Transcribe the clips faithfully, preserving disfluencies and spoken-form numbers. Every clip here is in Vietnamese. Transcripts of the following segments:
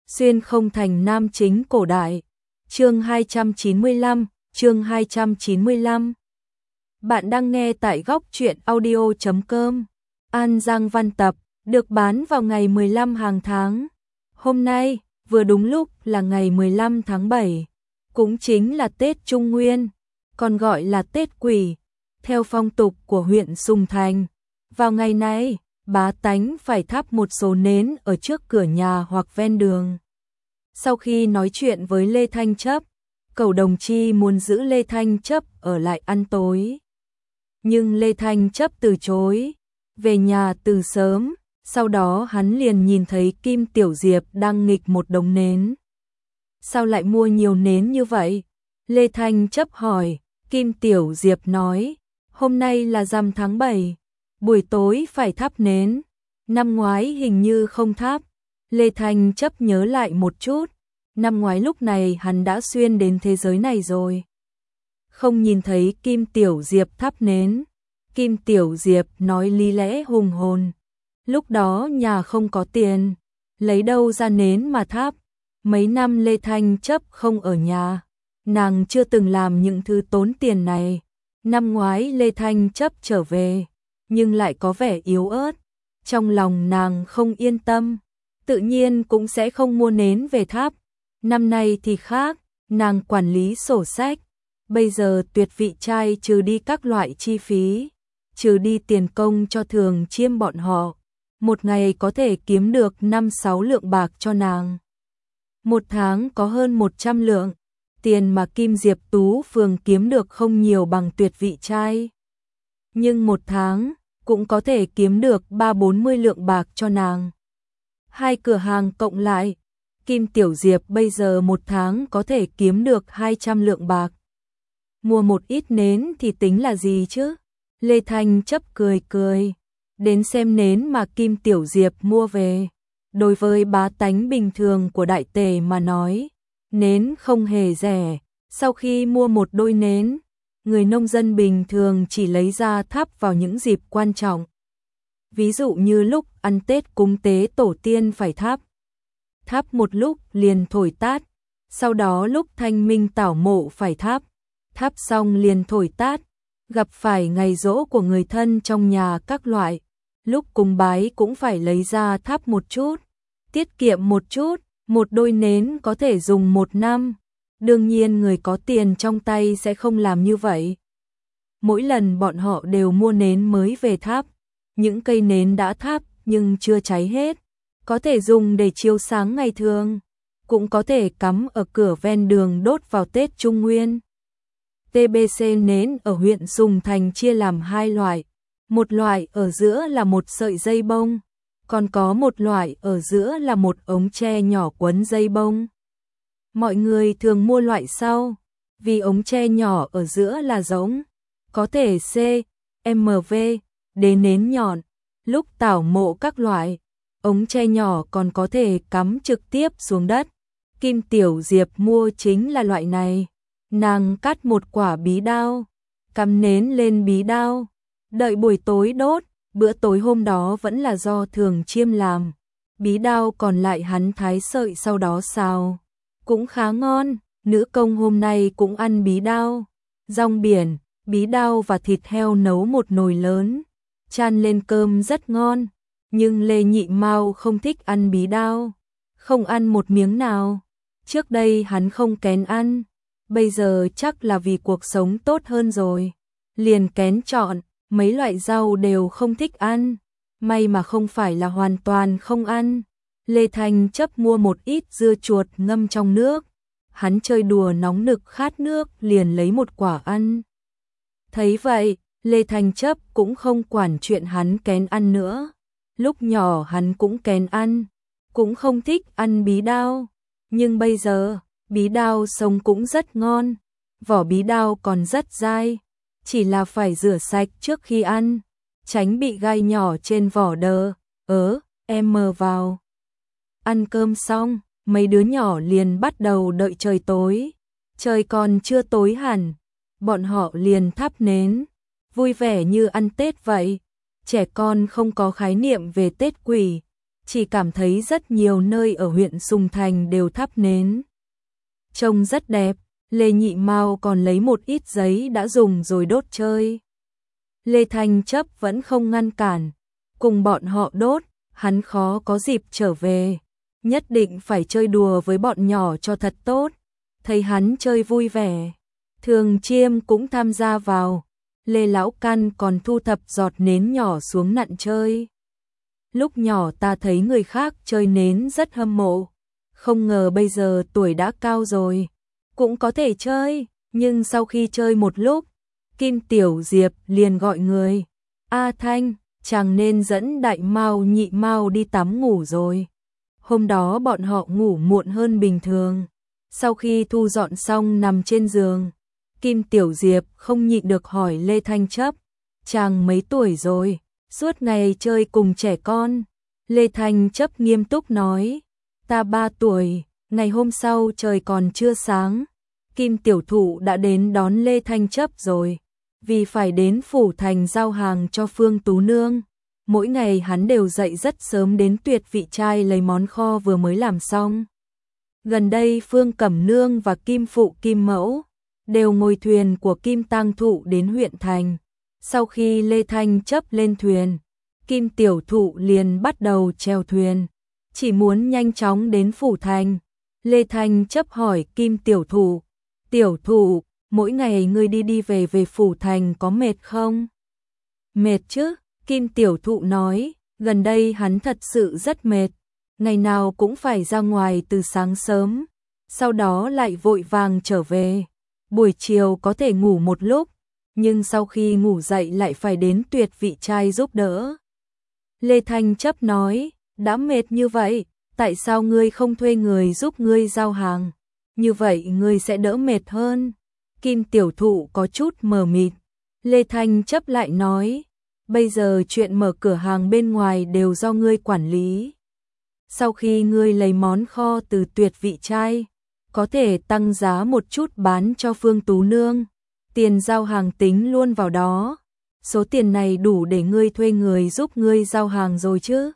Xuyên không thành nam chính cổ đại. Chương hai trăm chín mươi lăm, chương hai trăm chín mươi lăm. Bạn đang nghe tại góc truyện audio chấm com. An Giang văn tập, được bán vào ngày mười lăm hàng tháng. Hôm nay, vừa đúng lúc là ngày mười lăm tháng bảy, cũng chính là Tết Trung Nguyên, còn gọi là Tết Quỷ, theo phong tục của huyện Sùng Thành. Vào ngày này, bá tánh phải thắp một số nến ở trước cửa nhà hoặc ven đường. Sau khi nói chuyện với Lê Thanh Chấp, Cẩu Đồng Chi muốn giữ Lê Thanh Chấp ở lại ăn tối. Nhưng Lê Thanh Chấp từ chối, về nhà từ sớm, sau đó hắn liền nhìn thấy Kim Tiểu Diệp đang nghịch một đống nến. Sao lại mua nhiều nến như vậy? Lê Thanh Chấp hỏi. Kim Tiểu Diệp nói, hôm nay là rằm tháng bảy, buổi tối phải thắp nến, năm ngoái hình như không thắp. Lê Thanh Chấp nhớ lại một chút, năm ngoái lúc này hắn đã xuyên đến thế giới này rồi. Không nhìn thấy Kim Tiểu Diệp thắp nến. Kim Tiểu Diệp nói lý lẽ hùng hồn, lúc đó nhà không có tiền, lấy đâu ra nến mà thắp. Mấy năm Lê Thanh Chấp không ở nhà, nàng chưa từng làm những thứ tốn tiền này. Năm ngoái Lê Thanh Chấp trở về, nhưng lại có vẻ yếu ớt, trong lòng nàng không yên tâm, tự nhiên cũng sẽ không mua nến về thắp. Năm nay thì khác, nàng quản lý sổ sách, bây giờ tuyệt vị trai trừ đi các loại chi phí, trừ đi tiền công cho Thường Chiêm bọn họ, một ngày có thể kiếm được năm sáu lượng bạc cho nàng. Một tháng có hơn một trăm lượng, tiền mà Kim Diệp Tú Phường kiếm được không nhiều bằng tuyệt vị trai. Nhưng một tháng cũng có thể kiếm được ba bốn mươi lượng bạc cho nàng. Hai cửa hàng cộng lại, Kim Tiểu Diệp bây giờ một tháng có thể kiếm được hai trăm lượng bạc. Mua một ít nến thì tính là gì chứ? Lê Thanh Chấp cười cười, đến xem nến mà Kim Tiểu Diệp mua về. Đối với bá tánh bình thường của Đại Tề mà nói, nến không hề rẻ. Sau khi mua một đôi nến, người nông dân bình thường chỉ lấy ra thắp vào những dịp quan trọng. Ví dụ như lúc ăn Tết cúng tế tổ tiên phải thắp. Thắp một lúc liền thổi tát, sau đó lúc thanh minh tảo mộ phải thắp. Thắp xong liền thổi tát, gặp phải ngày giỗ của người thân trong nhà các loại, lúc cúng bái cũng phải lấy ra thắp một chút, tiết kiệm một chút, một đôi nến có thể dùng một năm. Đương nhiên người có tiền trong tay sẽ không làm như vậy. Mỗi lần bọn họ đều mua nến mới về thắp, những cây nến đã thắp nhưng chưa cháy hết, có thể dùng để chiếu sáng ngày thường, cũng có thể cắm ở cửa ven đường đốt vào Tết Trung Nguyên. tê bê xê nến ở huyện Sùng Thành chia làm hai loại, một loại ở giữa là một sợi dây bông, còn có một loại ở giữa là một ống tre nhỏ quấn dây bông. Mọi người thường mua loại sau, vì ống tre nhỏ ở giữa là rỗng, có thể C, M V, đế nến nhọn, lúc tảo mộ các loại, ống tre nhỏ còn có thể cắm trực tiếp xuống đất. Kim Tiểu Diệp mua chính là loại này, nàng cắt một quả bí đao, cắm nến lên bí đao, đợi buổi tối đốt, bữa tối hôm đó vẫn là do Thường Chiêm làm, bí đao còn lại hắn thái sợi sau đó xào. Cũng khá ngon, nữ công hôm nay cũng ăn bí đao, rong biển, bí đao và thịt heo nấu một nồi lớn, chan lên cơm rất ngon, nhưng Lê Nhị Mao không thích ăn bí đao, không ăn một miếng nào. Trước đây hắn không kén ăn, bây giờ chắc là vì cuộc sống tốt hơn rồi, liền kén chọn, mấy loại rau đều không thích ăn, may mà không phải là hoàn toàn không ăn. Lê Thanh Chấp mua một ít dưa chuột ngâm trong nước, hắn chơi đùa nóng nực khát nước liền lấy một quả ăn. Thấy vậy, Lê Thanh Chấp cũng không quản chuyện hắn kén ăn nữa, lúc nhỏ hắn cũng kén ăn, cũng không thích ăn bí đao, nhưng bây giờ, bí đao sống cũng rất ngon, vỏ bí đao còn rất dai, chỉ là phải rửa sạch trước khi ăn, tránh bị gai nhỏ trên vỏ đờ, ớ, em mờ vào. Ăn cơm xong, mấy đứa nhỏ liền bắt đầu đợi trời tối. Trời còn chưa tối hẳn, bọn họ liền thắp nến, vui vẻ như ăn Tết vậy. Trẻ con không có khái niệm về Tết Quỷ, chỉ cảm thấy rất nhiều nơi ở huyện Sùng Thành đều thắp nến. Trông rất đẹp, Lê Nhị Mao còn lấy một ít giấy đã dùng rồi đốt chơi. Lê Thanh Chấp vẫn không ngăn cản, cùng bọn họ đốt, hắn khó có dịp trở về, nhất định phải chơi đùa với bọn nhỏ cho thật tốt. Thấy hắn chơi vui vẻ, Thường Chiêm cũng tham gia vào, Lê Lão Căn còn thu thập giọt nến nhỏ xuống nặn chơi. Lúc nhỏ ta thấy người khác chơi nến rất hâm mộ, không ngờ bây giờ tuổi đã cao rồi, cũng có thể chơi, nhưng sau khi chơi một lúc, Kim Tiểu Diệp liền gọi người, A Thanh, chàng nên dẫn Đại Mao Nhị Mao đi tắm ngủ rồi. Hôm đó bọn họ ngủ muộn hơn bình thường, sau khi thu dọn xong nằm trên giường, Kim Tiểu Diệp không nhịn được hỏi Lê Thanh Chấp, chàng mấy tuổi rồi, suốt ngày chơi cùng trẻ con. Lê Thanh Chấp nghiêm túc nói, ta ba tuổi. Ngày hôm sau trời còn chưa sáng, Kim Tiểu Thụ đã đến đón Lê Thanh Chấp rồi, vì phải đến phủ thành giao hàng cho Phương Tú Nương. Mỗi ngày hắn đều dậy rất sớm đến Tuyệt Vị Trai lấy món kho vừa mới làm xong. Gần đây Phương Cẩm Nương và Kim Phụ Kim Mẫu đều ngồi thuyền của Kim Tang Thụ đến huyện thành. Sau khi Lê Thanh Chấp lên thuyền, Kim Tiểu Thụ liền bắt đầu chèo thuyền, chỉ muốn nhanh chóng đến phủ thành. Lê Thanh Chấp hỏi Kim Tiểu Thụ, Tiểu Thụ, mỗi ngày ngươi đi đi về về phủ thành có mệt không? Mệt chứ, Kim Tiểu Thụ nói, gần đây hắn thật sự rất mệt, ngày nào cũng phải ra ngoài từ sáng sớm, sau đó lại vội vàng trở về. Buổi chiều có thể ngủ một lúc, nhưng sau khi ngủ dậy lại phải đến Tuyệt Vị Trai giúp đỡ. Lê Thanh Chấp nói, đã mệt như vậy, tại sao ngươi không thuê người giúp ngươi giao hàng? Như vậy ngươi sẽ đỡ mệt hơn. Kim Tiểu Thụ có chút mờ mịt. Lê Thanh Chấp lại nói, bây giờ chuyện mở cửa hàng bên ngoài đều do ngươi quản lý. Sau khi ngươi lấy món kho từ Tuyệt Vị Trai, có thể tăng giá một chút bán cho Phương Tú Nương. Tiền giao hàng tính luôn vào đó. Số tiền này đủ để ngươi thuê người giúp ngươi giao hàng rồi chứ?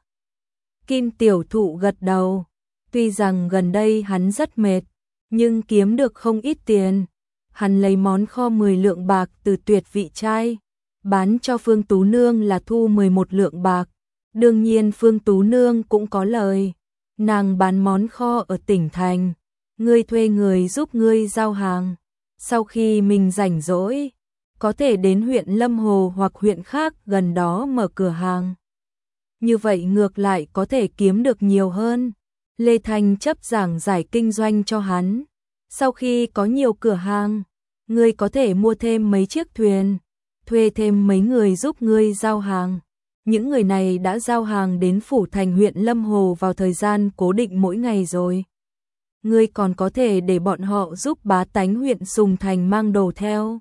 Kim Tiểu Thụ gật đầu. Tuy rằng gần đây hắn rất mệt, nhưng kiếm được không ít tiền. Hắn lấy món kho mười lượng bạc từ Tuyệt Vị Trai, bán cho Phương Tú Nương là thu mười một lượng bạc. Đương nhiên Phương Tú Nương cũng có lời. Nàng bán món kho ở tỉnh thành, ngươi thuê người giúp ngươi giao hàng. Sau khi mình rảnh rỗi, có thể đến huyện Lâm Hồ hoặc huyện khác gần đó mở cửa hàng. Như vậy ngược lại có thể kiếm được nhiều hơn. Lê Thanh Chấp giảng giải kinh doanh cho hắn. Sau khi có nhiều cửa hàng, ngươi có thể mua thêm mấy chiếc thuyền, thuê thêm mấy người giúp ngươi giao hàng. Những người này đã giao hàng đến phủ thành huyện Lâm Hồ vào thời gian cố định mỗi ngày rồi. Ngươi còn có thể để bọn họ giúp bá tánh huyện Sùng Thành mang đồ theo.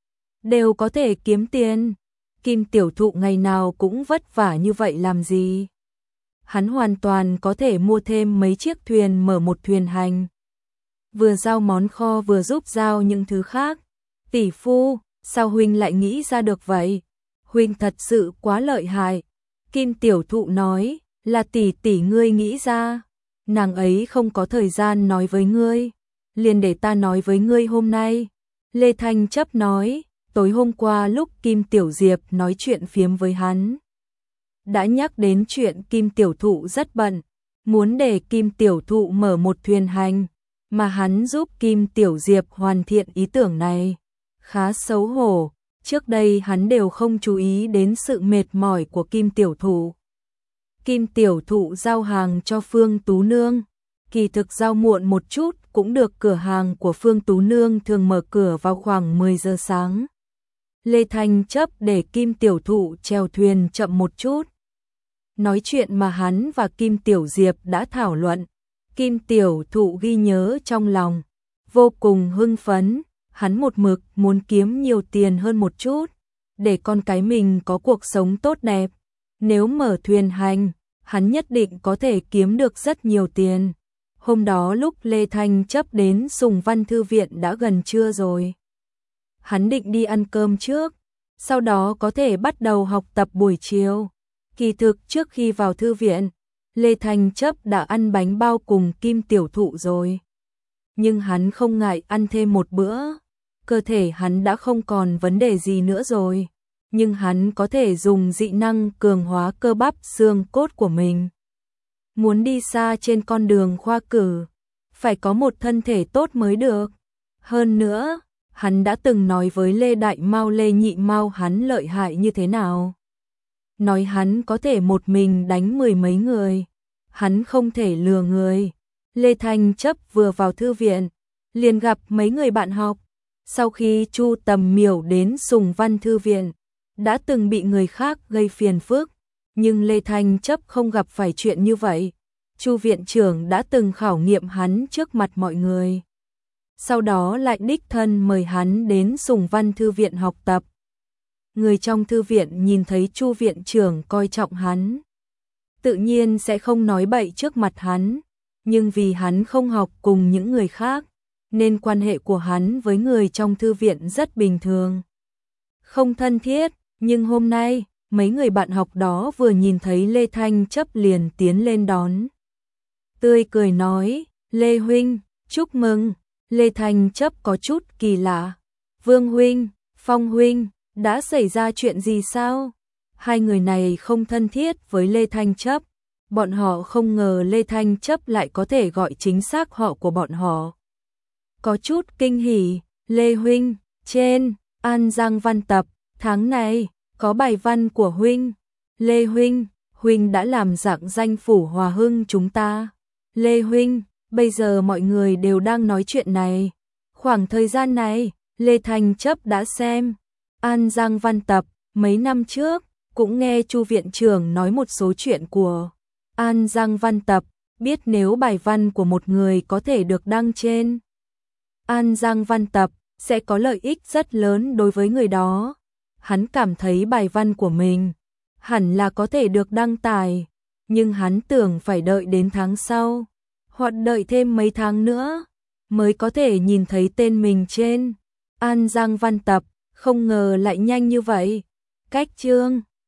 Đều có thể kiếm tiền. Kim Tiểu Thụ ngày nào cũng vất vả như vậy làm gì? Hắn hoàn toàn có thể mua thêm mấy chiếc thuyền mở một thuyền hành. Vừa giao món kho vừa giúp giao những thứ khác. Tỷ phu, sao huynh lại nghĩ ra được vậy? Huynh thật sự quá lợi hại. Kim Tiểu Thụ nói, là tỷ tỷ ngươi nghĩ ra. Nàng ấy không có thời gian nói với ngươi, liền để ta nói với ngươi hôm nay. Lê Thanh Chấp nói, tối hôm qua lúc Kim Tiểu Diệp nói chuyện phiếm với hắn, đã nhắc đến chuyện Kim Tiểu Thụ rất bận, muốn để Kim Tiểu Thụ mở một thuyền hành, mà hắn giúp Kim Tiểu Diệp hoàn thiện ý tưởng này. Khá xấu hổ, trước đây hắn đều không chú ý đến sự mệt mỏi của Kim Tiểu Thụ. Kim Tiểu Thụ giao hàng cho Phương Tú Nương, kỳ thực giao muộn một chút cũng được, cửa hàng của Phương Tú Nương thường mở cửa vào khoảng mười giờ sáng. Lê Thanh Chấp để Kim Tiểu Thụ chèo thuyền chậm một chút. Nói chuyện mà hắn và Kim Tiểu Diệp đã thảo luận, Kim Tiểu Thụ ghi nhớ trong lòng, vô cùng hưng phấn, hắn một mực muốn kiếm nhiều tiền hơn một chút, để con cái mình có cuộc sống tốt đẹp. Nếu mở thuyền hành, hắn nhất định có thể kiếm được rất nhiều tiền. Hôm đó lúc Lê Thanh Chấp đến Sùng Văn Thư Viện đã gần trưa rồi. Hắn định đi ăn cơm trước, sau đó có thể bắt đầu học tập buổi chiều. Kỳ thực trước khi vào thư viện, Lê Thanh Chấp đã ăn bánh bao cùng Kim Tiểu Thụ rồi. Nhưng hắn không ngại ăn thêm một bữa. Cơ thể hắn đã không còn vấn đề gì nữa rồi. Nhưng hắn có thể dùng dị năng cường hóa cơ bắp xương cốt của mình. Muốn đi xa trên con đường khoa cử, phải có một thân thể tốt mới được. Hơn nữa, hắn đã từng nói với Lê Đại Mao Lê Nhị Mao hắn lợi hại như thế nào. Nói hắn có thể một mình đánh mười mấy người. Hắn không thể lừa người. Lê Thanh Chấp vừa vào thư viện, liền gặp mấy người bạn học. Sau khi Chu Tầm Miểu đến Sùng Văn thư viện, đã từng bị người khác gây phiền phức. Nhưng Lê Thanh Chấp không gặp phải chuyện như vậy. Chu viện trưởng đã từng khảo nghiệm hắn trước mặt mọi người. Sau đó lại đích thân mời hắn đến Sùng Văn thư viện học tập. Người trong thư viện nhìn thấy Chu viện trưởng coi trọng hắn, tự nhiên sẽ không nói bậy trước mặt hắn, nhưng vì hắn không học cùng những người khác, nên quan hệ của hắn với người trong thư viện rất bình thường, không thân thiết. Nhưng hôm nay, mấy người bạn học đó vừa nhìn thấy Lê Thanh Chấp liền tiến lên đón. Tươi cười nói, Lê Huynh, chúc mừng. Lê Thanh Chấp có chút kỳ lạ. Vương Huynh, Phong Huynh, đã xảy ra chuyện gì sao? Hai người này không thân thiết với Lê Thanh Chấp. Bọn họ không ngờ Lê Thanh Chấp lại có thể gọi chính xác họ của bọn họ. Có chút kinh hỉ. Lê Huynh, trên An Giang Văn Tập, tháng này có bài văn của Huynh. Lê Huynh, Huynh đã làm rạng danh phủ Hòa Hưng chúng ta. Lê Huynh, bây giờ mọi người đều đang nói chuyện này. Khoảng thời gian này, Lê Thanh Chấp đã xem An Giang Văn Tập. Mấy năm trước, cũng nghe Chu viện trưởng nói một số chuyện của An Giang Văn Tập, biết nếu bài văn của một người có thể được đăng trên An Giang Văn Tập, sẽ có lợi ích rất lớn đối với người đó. Hắn cảm thấy bài văn của mình hẳn là có thể được đăng tải, nhưng hắn tưởng phải đợi đến tháng sau, hoặc đợi thêm mấy tháng nữa, mới có thể nhìn thấy tên mình trên An Giang Văn Tập, không ngờ lại nhanh như vậy. Cách chương